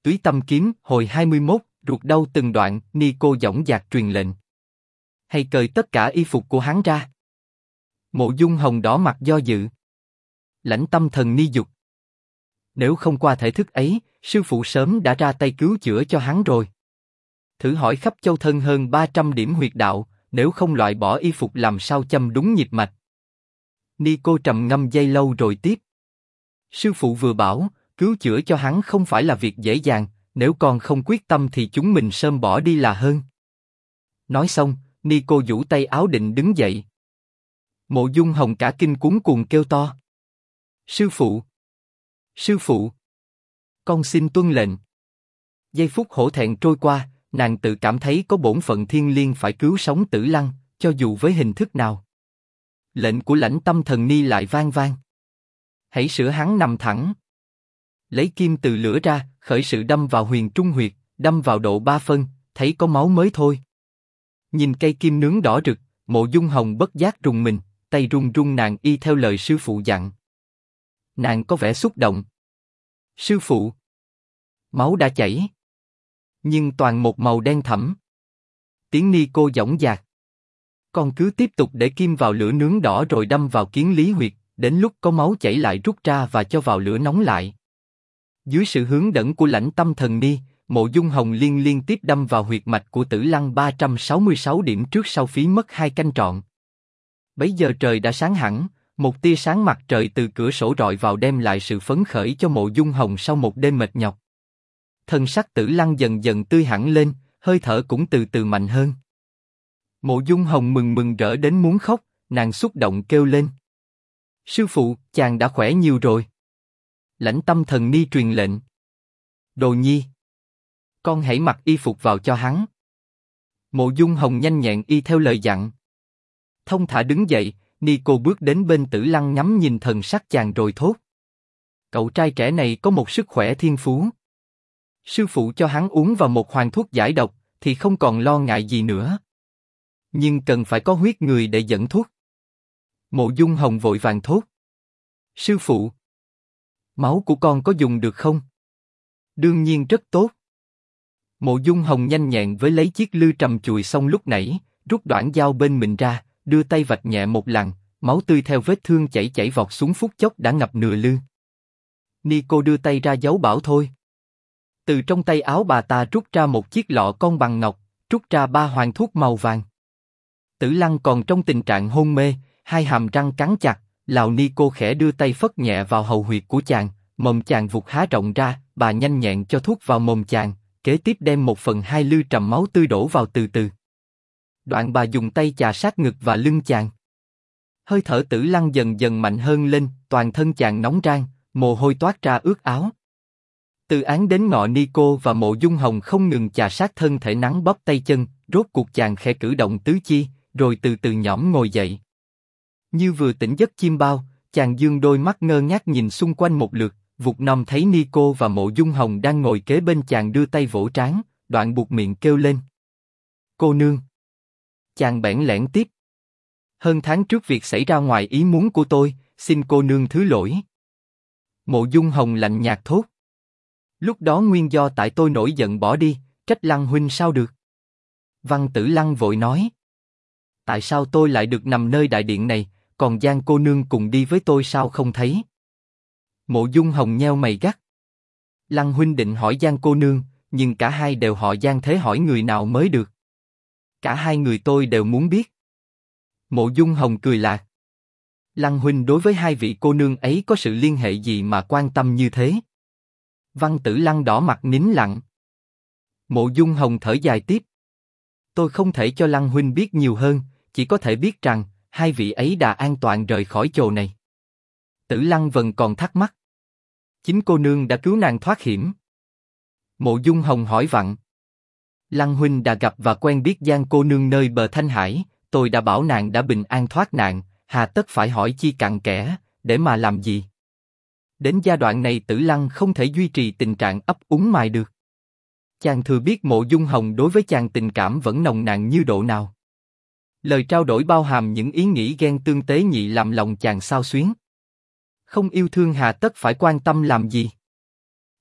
Túy Tâm Kiếm, hồi 21, ruột đau từng đoạn, Nico dõng dạc truyền lệnh. Hay cởi tất cả y phục của hắn ra. Mộ Dung Hồng đỏ mặt do dự. Lãnh Tâm Thần Ni dục. Nếu không qua thể thức ấy, sư phụ sớm đã ra tay cứu chữa cho hắn rồi. Thử hỏi khắp châu thân hơn 300 điểm huyệt đạo, nếu không loại bỏ y phục làm sao châm đúng nhịp mạch. Nico trầm ngâm giây lâu rồi tiếp. Sư phụ vừa bảo, cứu chữa cho hắn không phải là việc dễ dàng, nếu con không quyết tâm thì chúng mình sớm bỏ đi là hơn. Nói xong, Nico giũ tay áo định đứng dậy. Mộ Dung Hồng cả kinh cuống cuồng kêu to. Sư phụ! Sư phụ! Con xin tuân lệnh. Giây phút hổ thẹn trôi qua, nàng tự cảm thấy có bổn phận thiêng liêng phải cứu sống Tử Lăng, cho dù với hình thức nào. Lệnh của Lãnh Tâm Thần Ni lại vang vang. Hãy sửa hắn nằm thẳng. Lấy kim từ lửa ra, khởi sự đâm vào huyền trung huyệt, đâm vào độ 3 phân, thấy có máu mới thôi. Nhìn cây kim nướng đỏ rực, Mộ Dung Hồng bất giác rùng mình, tay run run nàng y theo lời sư phụ dặn. Nàng có vẻ xúc động. Sư phụ! Máu đã chảy. Nhưng toàn một màu đen thẫm. Tiếng Nico dõng dạc. Con cứ tiếp tục để kim vào lửa nướng đỏ rồi đâm vào kiến lý huyệt, đến lúc có máu chảy lại rút ra và cho vào lửa nóng lại. Dưới sự hướng dẫn của Lãnh Tâm Thần Ni, Mộ Dung Hồng liên tiếp đâm vào huyệt mạch của Tử Lăng 366 điểm trước sau phí mất 2 canh trọn. Bấy giờ trời đã sáng hẳn, một tia sáng mặt trời từ cửa sổ rọi vào đem lại sự phấn khởi cho Mộ Dung Hồng sau một đêm mệt nhọc. Thân sắc Tử Lăng dần dần tươi hẳn lên, hơi thở cũng từ từ mạnh hơn. Mộ Dung Hồng mừng rỡ đến muốn khóc, nàng xúc động kêu lên. Sư phụ, chàng đã khỏe nhiều rồi. Lãnh Tâm Thần Ni truyền lệnh. Đồ nhi, con hãy mặc y phục vào cho hắn. Mộ Dung Hồng nhanh nhẹn y theo lời dặn. Thông thả đứng dậy, Nico bước đến bên Tử Lăng ngắm nhìn thần sắc chàng rồi thốt. Cậu trai trẻ này có một sức khỏe thiên phú. Sư phụ cho hắn uống vào một hoàng thuốc giải độc, thì không còn lo ngại gì nữa. Nhưng cần phải có huyết người để dẫn thuốc. Mộ Dung Hồng vội vàng thốt. Sư phụ! Máu của con có dùng được không? Đương nhiên rất tốt. Mộ Dung Hồng nhanh nhẹn với lấy chiếc lư trầm chùi xong lúc nãy, rút đoạn dao bên mình ra, đưa tay vạch nhẹ một lần, máu tươi theo vết thương chảy vọt xuống phút chốc đã ngập nửa lư. Nico đưa tay ra giấu bảo thôi. Từ trong tay áo bà ta rút ra một chiếc lọ con bằng ngọc, rút ra 3 hoàng thuốc màu vàng. Tử Lăng còn trong tình trạng hôn mê, hai hàm răng cắn chặt, lào Nico khẽ đưa tay phất nhẹ vào hầu huyệt của chàng, mồm chàng vụt há rộng ra, bà nhanh nhẹn cho thuốc vào mồm chàng, kế tiếp đem 1/2 lư trầm máu tươi đổ vào từ từ. Đoạn bà dùng tay chà sát ngực và lưng chàng. Hơi thở Tử Lăng dần dần mạnh hơn lên, toàn thân chàng nóng rang, mồ hôi toát ra ướt áo. Từ án đến ngọ Nico và Mộ Dung Hồng không ngừng chà sát thân thể nắng bóp tay chân, rốt cuộc chàng khẽ cử động tứ chi, rồi từ từ nhõm ngồi dậy. Như vừa tỉnh giấc chim bao, chàng dương đôi mắt ngơ ngác nhìn xung quanh một lượt, vụt nòm thấy Nico và Mộ Dung Hồng đang ngồi kế bên chàng đưa tay vỗ trán, đoạn buột miệng kêu lên. Cô nương! Chàng bẽn lẽn tiếp. Hơn tháng trước việc xảy ra ngoài ý muốn của tôi, xin cô nương thứ lỗi. Mộ Dung Hồng lạnh nhạt thốt. Lúc đó nguyên do tại tôi nổi giận bỏ đi, trách Lăng huynh sao được? Văn Tử Lăng vội nói. Tại sao tôi lại được nằm nơi đại điện này, còn Giang cô nương cùng đi với tôi sao không thấy? Mộ Dung Hồng nheo mày gắt. Lăng huynh định hỏi Giang cô nương, nhưng cả hai đều họ Giang, thế hỏi người nào mới được? Cả hai người tôi đều muốn biết. Mộ Dung Hồng cười lạc. Lăng huynh đối với hai vị cô nương ấy có sự liên hệ gì mà quan tâm như thế? Văn Tử Lăng đỏ mặt nín lặng. Mộ Dung Hồng thở dài tiếp. Tôi không thể cho Lăng huynh biết nhiều hơn, chỉ có thể biết rằng hai vị ấy đã an toàn rời khỏi chồ này. Tử Lăng vẫn còn thắc mắc. Chính cô nương đã cứu nàng thoát hiểm. Mộ Dung Hồng hỏi vặn. Lăng huynh đã gặp và quen biết Giang cô nương nơi bờ Thanh Hải, tôi đã bảo nàng đã bình an thoát nạn, hà tất phải hỏi chi cặn kẽ, để mà làm gì? Đến giai đoạn này Tử Lăng không thể duy trì tình trạng ấp úng mài được. Chàng thừa biết Mộ Dung Hồng đối với chàng tình cảm vẫn nồng nàn như độ nào. Lời trao đổi bao hàm những ý nghĩ ghen tương tế nhị làm lòng chàng xao xuyến. Không yêu thương hà tất phải quan tâm làm gì?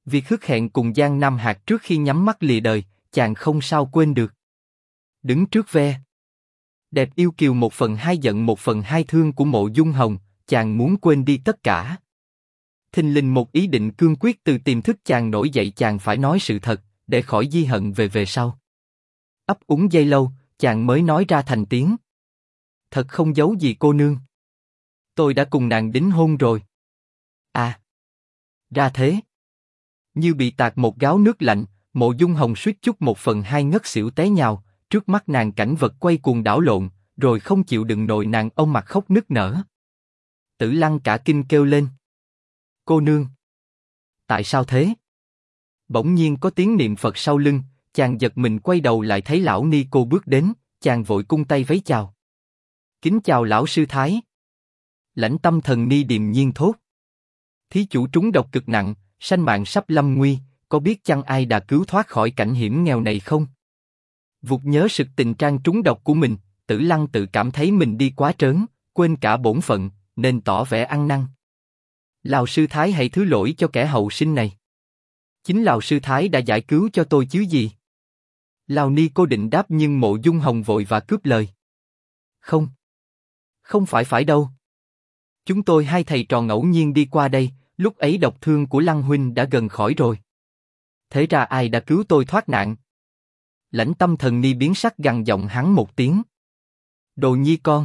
Việc hứa hẹn cùng Giang Nam Hạc trước khi nhắm mắt lìa đời, chàng không sao quên được. Đứng trước ve đẹp yêu kiều 1/2 giận 1/2 thương của Mộ Dung Hồng, chàng muốn quên đi tất cả. Thình lình một ý định cương quyết từ tiềm thức chàng nổi dậy, chàng phải nói sự thật, để khỏi ghi hận về sau. Ấp úng giây lâu, chàng mới nói ra thành tiếng. Thật không giấu gì cô nương. Tôi đã cùng nàng đính hôn rồi. À, ra thế. Như bị tạt một gáo nước lạnh, Mộ Dung Hồng suýt chút 1/2 ngất xỉu té nhào, trước mắt nàng cảnh vật quay cuồng đảo lộn, rồi không chịu đựng nổi nàng ông mặt khóc nức nở. Tử Lăng cả kinh kêu lên. Cô nương! Tại sao thế? Bỗng nhiên có tiếng niệm Phật sau lưng, chàng giật mình quay đầu lại thấy lão ni cô bước đến, chàng vội cung tay vái chào. Kính chào lão sư thái. Lãnh Tâm Thần Ni điềm nhiên thốt. Thí chủ trúng độc cực nặng, sanh mạng sắp lâm nguy, có biết chăng ai đã cứu thoát khỏi cảnh hiểm nghèo này không? Vụt nhớ sực tình trạng trúng độc của mình, Tử Lăng tự cảm thấy mình đi quá trớn, quên cả bổn phận, nên tỏ vẻ ăn năn. Lão sư thái hãy thứ lỗi cho kẻ hậu sinh này. Chính lão sư thái đã giải cứu cho tôi chứ gì? Lão ni cô định đáp nhưng Mộ Dung Hồng vội và cướp lời. Không, không phải đâu. Chúng tôi hai thầy trò ngẫu nhiên đi qua đây, lúc ấy độc thương của Lăng huynh đã gần khỏi rồi. Thế ra ai đã cứu tôi thoát nạn? Lãnh Tâm Thần Ni biến sắc gằn giọng hắn một tiếng. Đồ nhi con.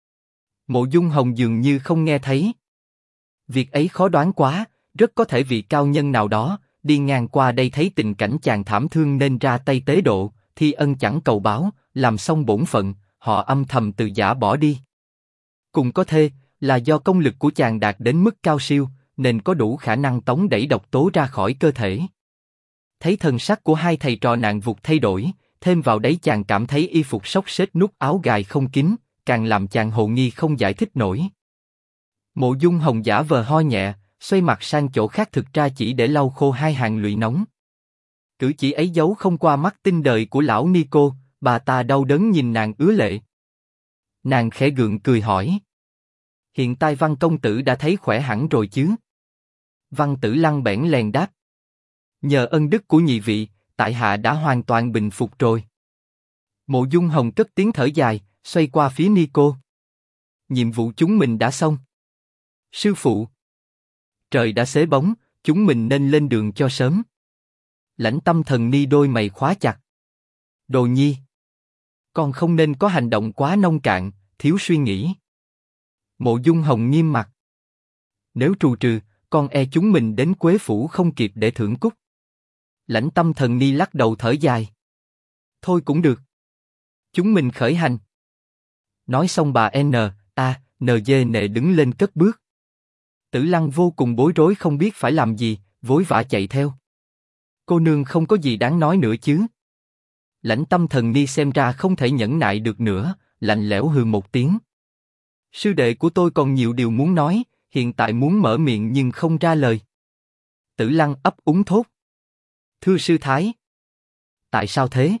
Mộ Dung Hồng dường như không nghe thấy. Việc ấy khó đoán quá, rất có thể vị cao nhân nào đó đi ngang qua đây thấy tình cảnh chàng thảm thương nên ra tay tế độ, thi ân chẳng cầu báo, làm xong bổn phận, họ âm thầm từ giã bỏ đi. Cùng có thể là do công lực của chàng đạt đến mức cao siêu, nên có đủ khả năng tống đẩy độc tố ra khỏi cơ thể. Thấy thần sắc của hai thầy trò nạn vụt thay đổi, thêm vào đấy chàng cảm thấy y phục xốc xếch nút áo gài không kín, càng làm chàng hồ nghi không giải thích nổi. Mộ Dung Hồng giả vờ ho nhẹ, xoay mặt sang chỗ khác thực ra chỉ để lau khô hai hàng lụy nóng. Cử chỉ ấy giấu không qua mắt tinh đời của lão ni cô, bà ta đau đớn nhìn nàng ứa lệ. Nàng khẽ gượng cười hỏi. Hiện tại Văn công tử đã thấy khỏe hẳn rồi chứ? Văn Tử Lăng bẽn lèn đáp. Nhờ ân đức của nhị vị, tại hạ đã hoàn toàn bình phục rồi. Mộ Dung Hồng cất tiếng thở dài, xoay qua phía ni cô. Nhiệm vụ chúng mình đã xong. Sư phụ. Trời đã xế bóng, chúng mình nên lên đường cho sớm. Lãnh Tâm Thần Ni đôi mày khóa chặt. Đồ nhi. Con không nên có hành động quá nông cạn, thiếu suy nghĩ. Mộ Dung Hồng nghiêm mặt. Nếu trù trừ, con e chúng mình đến Quế Phủ không kịp để thưởng cúc. Lãnh Tâm Thần Ni lắc đầu thở dài. Thôi cũng được. Chúng mình khởi hành. Nói xong bà N.A.N.G nệ đứng lên cất bước. Tử Lăng vô cùng bối rối không biết phải làm gì, vội vã chạy theo. Cô nương không có gì đáng nói nữa chứ? Lãnh Tâm Thần Ni xem ra không thể nhẫn nại được nữa, lạnh lẽo hừ một tiếng. Sư đệ của tôi còn nhiều điều muốn nói, hiện tại muốn mở miệng nhưng không ra lời. Tử Lăng ấp úng thốt. Thưa sư thái. Tại sao thế?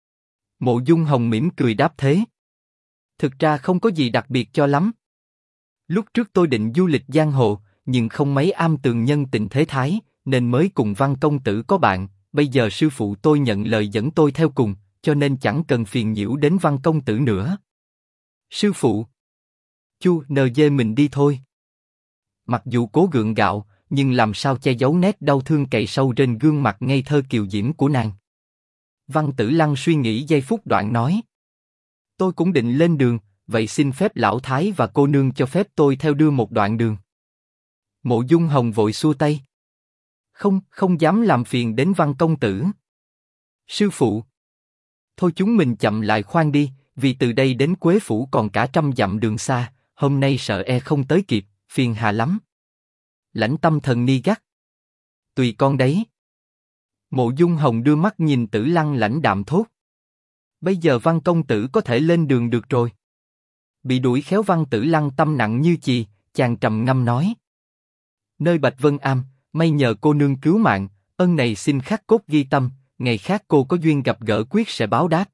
Mộ Dung Hồng mỉm cười đáp thế. Thực ra không có gì đặc biệt cho lắm. Lúc trước tôi định du lịch giang hồ, nhưng không mấy am tường nhân tình thế thái, nên mới cùng Văn công tử có bạn. Bây giờ sư phụ tôi nhận lời dẫn tôi theo cùng, cho nên chẳng cần phiền nhiễu đến Văn công tử nữa. Sư phụ. Chu N.G mình đi thôi. Mặc dù cố gượng gạo, nhưng làm sao che giấu nét đau thương cày sâu trên gương mặt ngây thơ kiều diễm của nàng. Văn Tử Lăng suy nghĩ giây phút đoạn nói. Tôi cũng định lên đường, vậy xin phép lão thái và cô nương cho phép tôi theo đưa một đoạn đường. Mộ Dung Hồng vội xua tay. Không dám làm phiền đến Văn công tử. Sư phụ. Thôi chúng mình chậm lại khoan đi, vì từ đây đến Quế Phủ còn cả 100 dặm đường xa, hôm nay sợ e không tới kịp, phiền hà lắm. Lãnh Tâm Thần Ni gắt. Tùy con đấy. Mộ Dung Hồng đưa mắt nhìn Tử Lăng lãnh đạm thốt. Bây giờ Văn công tử có thể lên đường được rồi. Bị đuổi khéo Văn Tử Lăng tâm nặng như chì, chàng trầm ngâm nói. Nơi Bạch Vân Am, may nhờ cô nương cứu mạng, ân này xin khắc cốt ghi tâm, ngày khác cô có duyên gặp gỡ quyết sẽ báo đáp.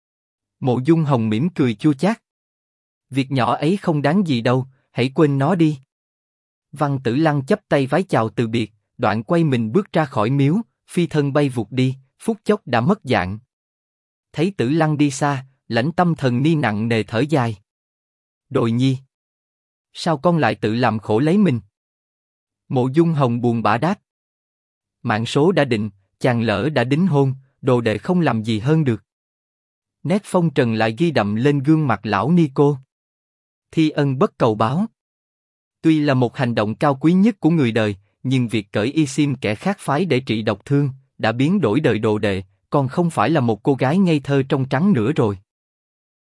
Mộ Dung Hồng mỉm cười chua chát. Việc nhỏ ấy không đáng gì đâu, hãy quên nó đi. Văn Tử Lăng chắp tay vái chào từ biệt, đoạn quay mình bước ra khỏi miếu, phi thân bay vụt đi, phút chốc đã mất dạng. Thấy Tử Lăng đi xa, Lãnh Tâm Thần Ni nặng nề thở dài. Đồi nhi, sao con lại tự làm khổ lấy mình? Mộ Dung Hồng buồn bã đáp. Mạng số đã định, chàng lỡ đã đính hôn, đồ đệ không làm gì hơn được. Nét phong trần lại ghi đậm lên gương mặt lão ni cô. Thi ân bất cầu báo. Tuy là một hành động cao quý nhất của người đời, nhưng việc cởi y sim kẻ khác phái để trị độc thương đã biến đổi đời đồ đệ, còn không phải là một cô gái ngây thơ trong trắng nữa rồi.